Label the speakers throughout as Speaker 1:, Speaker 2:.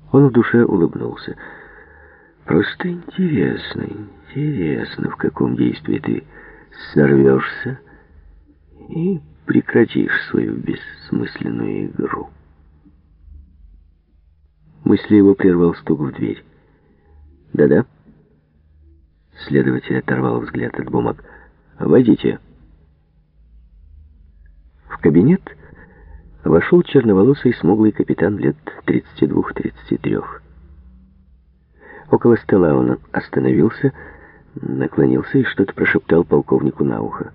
Speaker 1: Он в душе улыбнулся. Просто интересно, в каком действии ты сорвешься и прекратишь свою бессмысленную игру. Мысли его прервал стук в дверь. «Да-да». Следователь оторвал взгляд от бумаг. «Войдите». В кабинет вошел черноволосый смуглый капитан лет 32-33. Около стола он остановился, наклонился и что-то прошептал полковнику на ухо.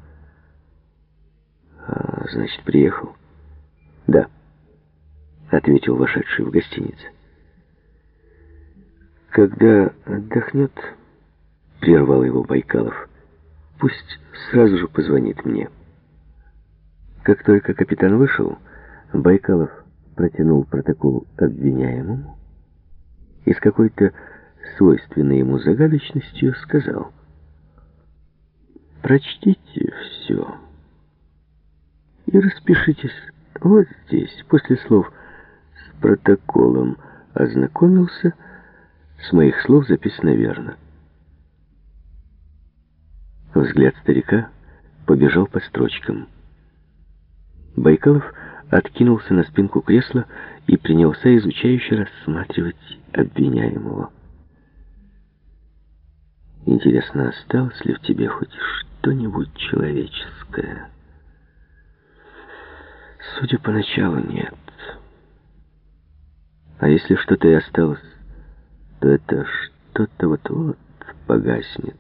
Speaker 1: «Значит, приехал?» «Да», — ответил вошедший в гостиницу. «Когда отдохнет, — прервал его Байкалов, — пусть сразу же позвонит мне». Как только капитан вышел, Байкалов протянул протокол обвиняемому и с какой-то свойственной ему загадочностью сказал: «Прочтите все и распишитесь вот здесь». После слов «с протоколом ознакомился», с моих слов записано верно. Взгляд старика побежал по строчкам. Байкалов откинулся на спинку кресла и принялся изучающе рассматривать обвиняемого. «Интересно, осталось ли в тебе хоть что-нибудь человеческое?» «Судя по началу, нет. А если что-то и осталось, то это что-то вот-вот погаснет».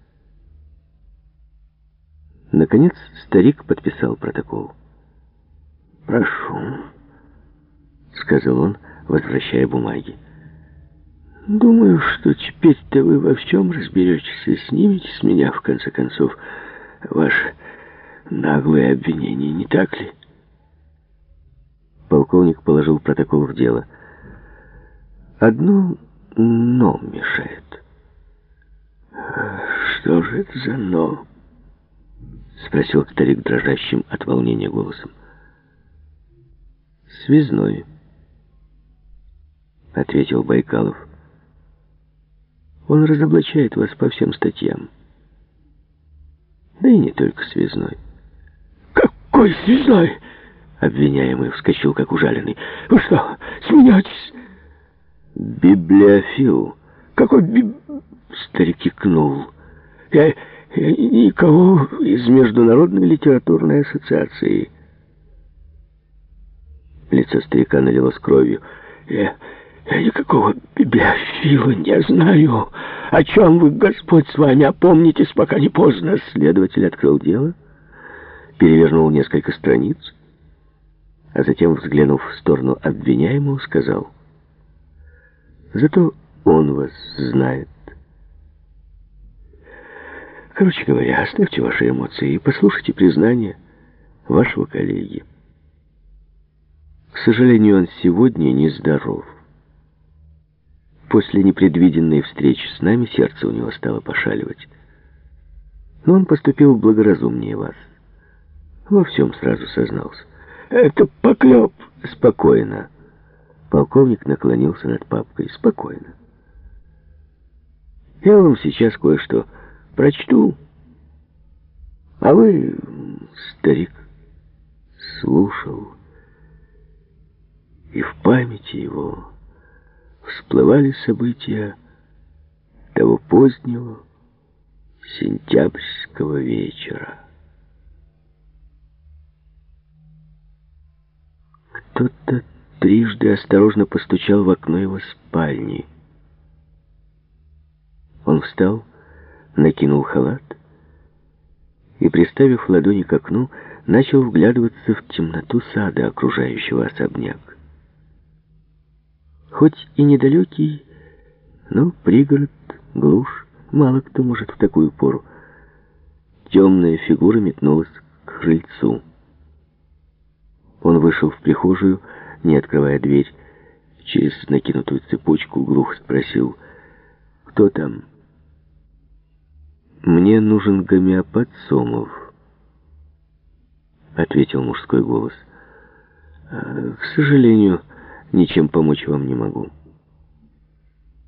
Speaker 1: Наконец старик подписал протокол. «Прошу», — сказал он, возвращая бумаги. «Думаю, что теперь-то вы во всем разберетесь и снимете с меня, в конце концов, ваше наглое обвинение, не так ли?» Полковник положил протокол в дело. «Одно «но» мешает». «Что же это за «но»?» — спросил старик дрожащим от волнения голосом. «Связной», — ответил Байкалов. «Он разоблачает вас по всем статьям. Да и не только связной». «Какой связной?» — обвиняемый вскочил, как ужаленный. «Вы что, смеетесь?» «Библиофил». «Какой Старик икнул. Я никого из Международной литературной ассоциации». Лицо старика налилось кровью. «Я никакого библиофила не знаю. О чем вы, Господь с вами? Опомнитесь, пока не поздно». Следователь открыл дело, перевернул несколько страниц, а затем, взглянув в сторону обвиняемого, сказал: «Зато он вас знает. Короче говоря, оставьте ваши эмоции и послушайте признание вашего коллеги. К сожалению, он сегодня нездоров. После непредвиденной встречи с нами сердце у него стало пошаливать. Но он поступил благоразумнее вас. Во всем сразу сознался». «Это поклеп». «Спокойно». Полковник наклонился над папкой. «Спокойно. Я вам сейчас кое-что прочту, а вы, старик, слушал, и в памяти его всплывали события того позднего сентябрьского вечера. Кто-то трижды осторожно постучал в окно его спальни. Он встал, накинул халат и, приставив ладони к окну, начал вглядываться в темноту сада, окружающего особняк. Хоть и недалекий, но пригород, глушь, мало кто может в такую пору. Темная фигура метнулась к крыльцу. Он вышел в прихожую, не открывая дверь. Через накинутую цепочку глухо спросил: «Кто там?» «Мне нужен гомеопат Сомов», — ответил мужской голос. «К сожалению, ничем помочь вам не могу».